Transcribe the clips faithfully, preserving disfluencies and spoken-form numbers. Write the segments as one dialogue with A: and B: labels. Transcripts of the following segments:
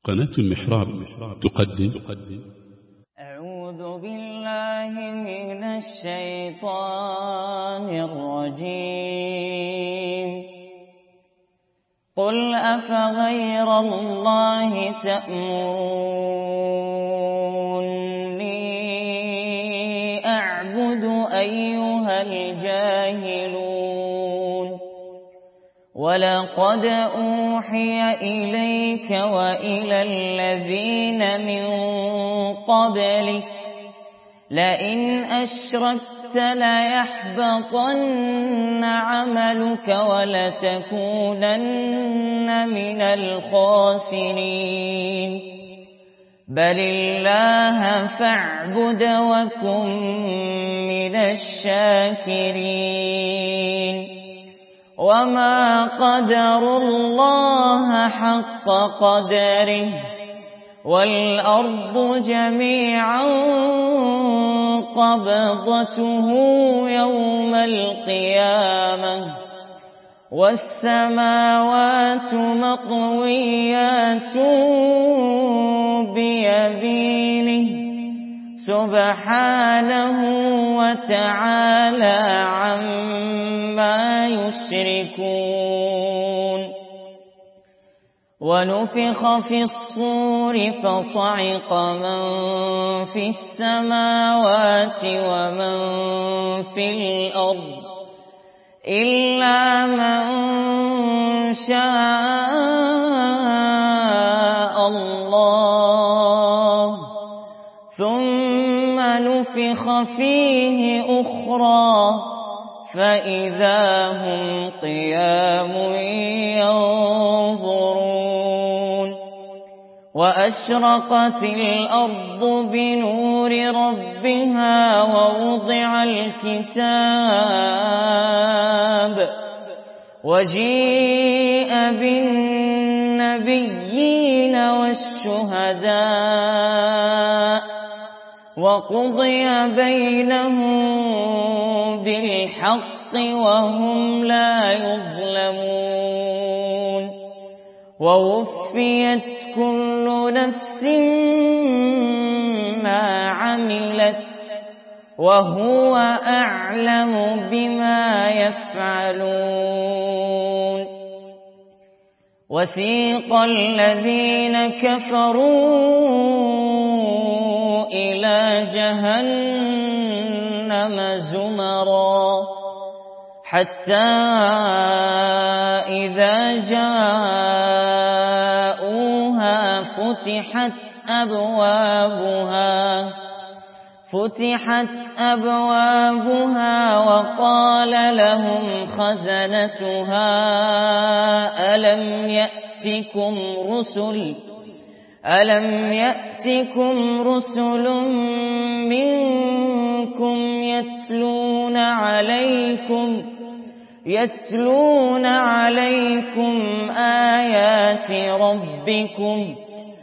A: قناة المحراب تقدم
B: أعوذ بالله من الشيطان الرجيم. قل أفغير الله تأمروني أعبد أيها الجاهلون. ولقد أوحي إليك وإلى الذين من قبلك لئن أشركت ليحبطن عملك ولتكونن من الخاسرين. بل الله فاعبد وكن من الشاكرين. وما قدروا الله حق قدره والأرض جميعا قبضته يوم القيامة والسماوات مطويات بيمينه سبحانه وتعالى عما يشركون. ونفخ في الصور فصعق من في السماوات ومن في الأرض إلا من شاء الله ثم نفخ فيه أخرى فإذا هم قيام ينظرون. وأشرقت الأرض بنور ربها ووضع الكتاب وجيء بالنبيين والشهداء وقضي بينهم بالحق وهم لا يظلمون. ووفيت كل نفس ما عملت وهو أعلم بما يفعلون. وسيق الذين كفروا إلى جهنم زمرا حتى إذا جاءوها فتحت أبوابها فتحت أبوابها وقال لهم خزنتها ألم يأتكم رسل ألم يأتكم رسل منكم يتلون عليكم يتلون عليكم آيات ربكم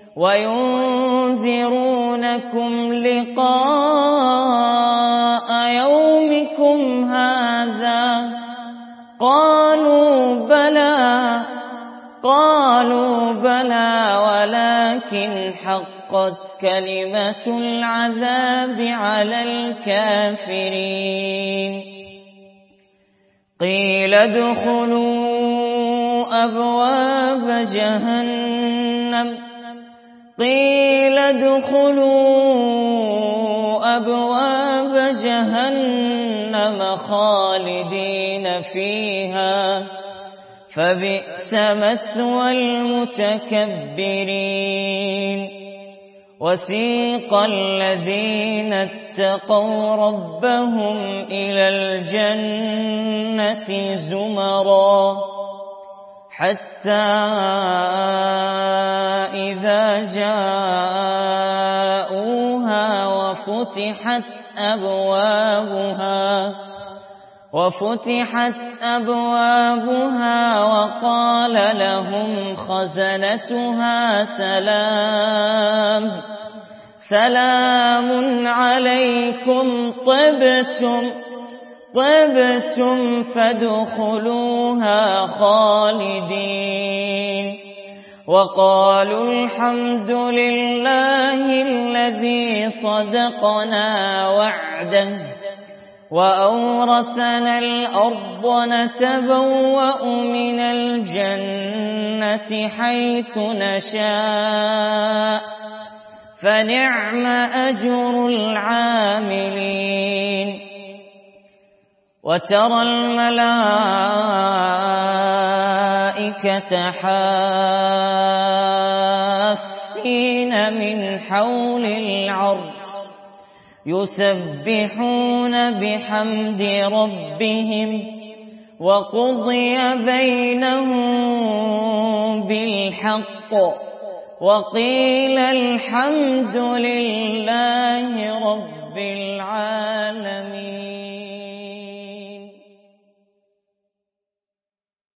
B: وينذرونكم لقاء يومكم هذا قالوا بلى قالوا بلى ولكن حقت كلمة العذاب على الكافرين. قيل ادخلوا أبواب جهنم قيل ادخلوا أبواب جهنم خالدين فيها فبئس مثوى المتكبرين. وسيق الذين اتقوا ربهم إلى الجنة زمرا حتى إذا جاءوها وفتحت أبوابها وفتحت أبوابها وقال لهم خزنتها سلام سلام عليكم طبتم طبتم فادخلوها خالدين وقالوا الحمد لله الذي صدقنا وعده وأورثنا الأرض نتبوأ من الجنة حيث نشاء فنعم أجر العاملين وترى الملائكة حافين من حول العرش يسبحون بحمد ربهم وقضي بينهم بالحق وقيل الحمد لله رب العالمين.